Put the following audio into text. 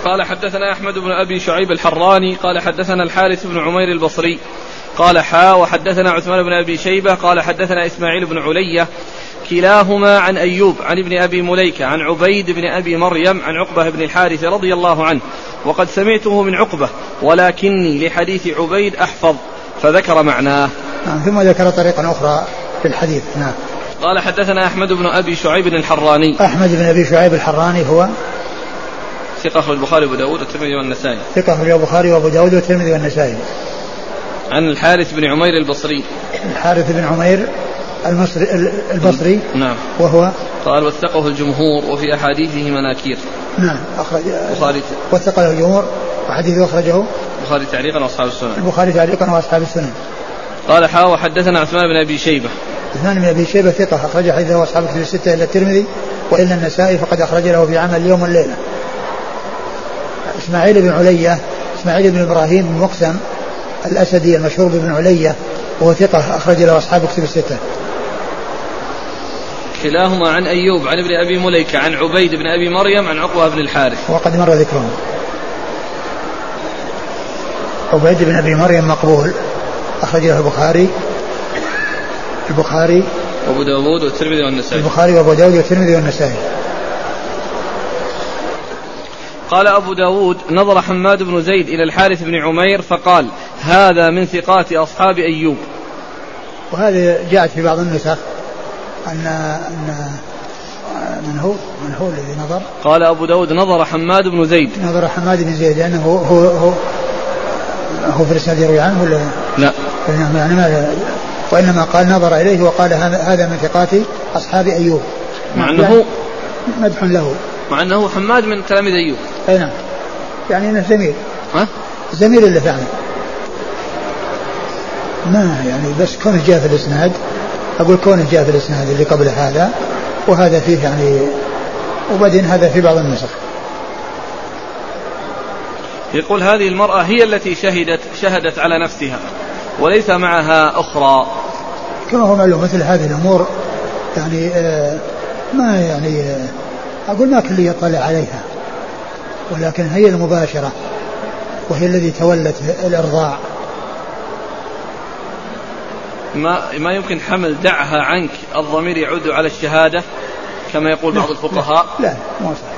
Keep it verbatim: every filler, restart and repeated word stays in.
قال حدثنا أحمد بن أبي شعيب الحراني قال حدثنا الحارث بن عمير البصري قال حا وحدثنا عثمان بن أبي شيبة قال حدثنا إسماعيل بن علية كلاهما عن أيوب عن ابن أبي مليكة عن عبيد بن أبي مريم عن عقبة بن الحارث رضي الله عنه وقد سمعته من عقبة ولكني لحديث عبيد أحفظ فذكر معناه. ثم ذكر طريقا أخرى في الحديث. نعم. قال حدثنا أحمد بن أبي شعيب الحراني. أحمد بن أبي شعيب الحراني هو ثقة أخرج البخاري وأبو داود والترمذي والنسائي. ثقة أخرج البخاري وأبو داود والترمذي والنسائي. عن الحارث بن عمير البصري. الحارث بن عمير المصري البصري. نعم. وهو قال وثقه الجمهور وفي أحاديثه مناكير. نعم. أخرج البخاري وثقه الجمهور وحديثه أخرجه البخاري تعليقا وأصحاب السنن. البخاري تعليقا وأصحاب السنن. قال حا وحدثنا عثمان بن أبي شيبة. عثمان بن أبي شيبة ثقة أخرج حديثه وأصحاب الكتب الستة إلا الترمذي وإلا النسائي فقد أخرج له في عمل اليوم والليلة. إسماعيل بن علية إسماعيل بن إبراهيم بن مقسم الأسدي المشهور بن علية وهو ثقة أخرج له أصحاب الكتب الستة. كلاهما عن أيوب عن ابن أبي مليكة عن عبيد بن أبي مريم عن عقبة بن الحارث وقد مر ذكرهم. عبيد بن أبي مريم مقبول أخرج له البخاري البخاري وأبو داود والترمذي والنسائي. البخاري وأبو داود والترمذي والنسائي. قال أبو داود نظر حماد بن زيد إلى الحارث بن عمير فقال هذا من ثقات أصحاب أيوب. وهذا جاءت في بعض النسخ أن أن من هو من هو الذي نظر. قال أبو داود نظر حماد بن زيد. نظر حماد بن زيد لأنه هو هو هو, هو في الإسناد يروي عنه ولا لا؟ يعني ما وإنما قال نظر إليه وقال هذا من ثقات أصحاب أيوب مع أنه مدح له مع أنه حماد من تلاميذ أيوب. أي نعم يعني أنه زميل ها زميل اللي فعلا ما يعني بس كونه جاء في الإسناد أقول كونه جاء في الإسناد اللي قبل هذا وهذا فيه يعني وبعدين هذا في بعض النسخ. يقول هذه المرأة هي التي شهدت شهدت على نفسها وليس معها أخرى. كما هو معلوم مثل هذه الأمور يعني آه ما يعني آه أقول ما كل يطلع عليها ولكن هي المباشرة وهي الذي تولت الإرضاع. ما ما يمكن حمل دعها عنك الضمير يعود على الشهادة كما يقول بعض الفقهاء. لا, لا ما صح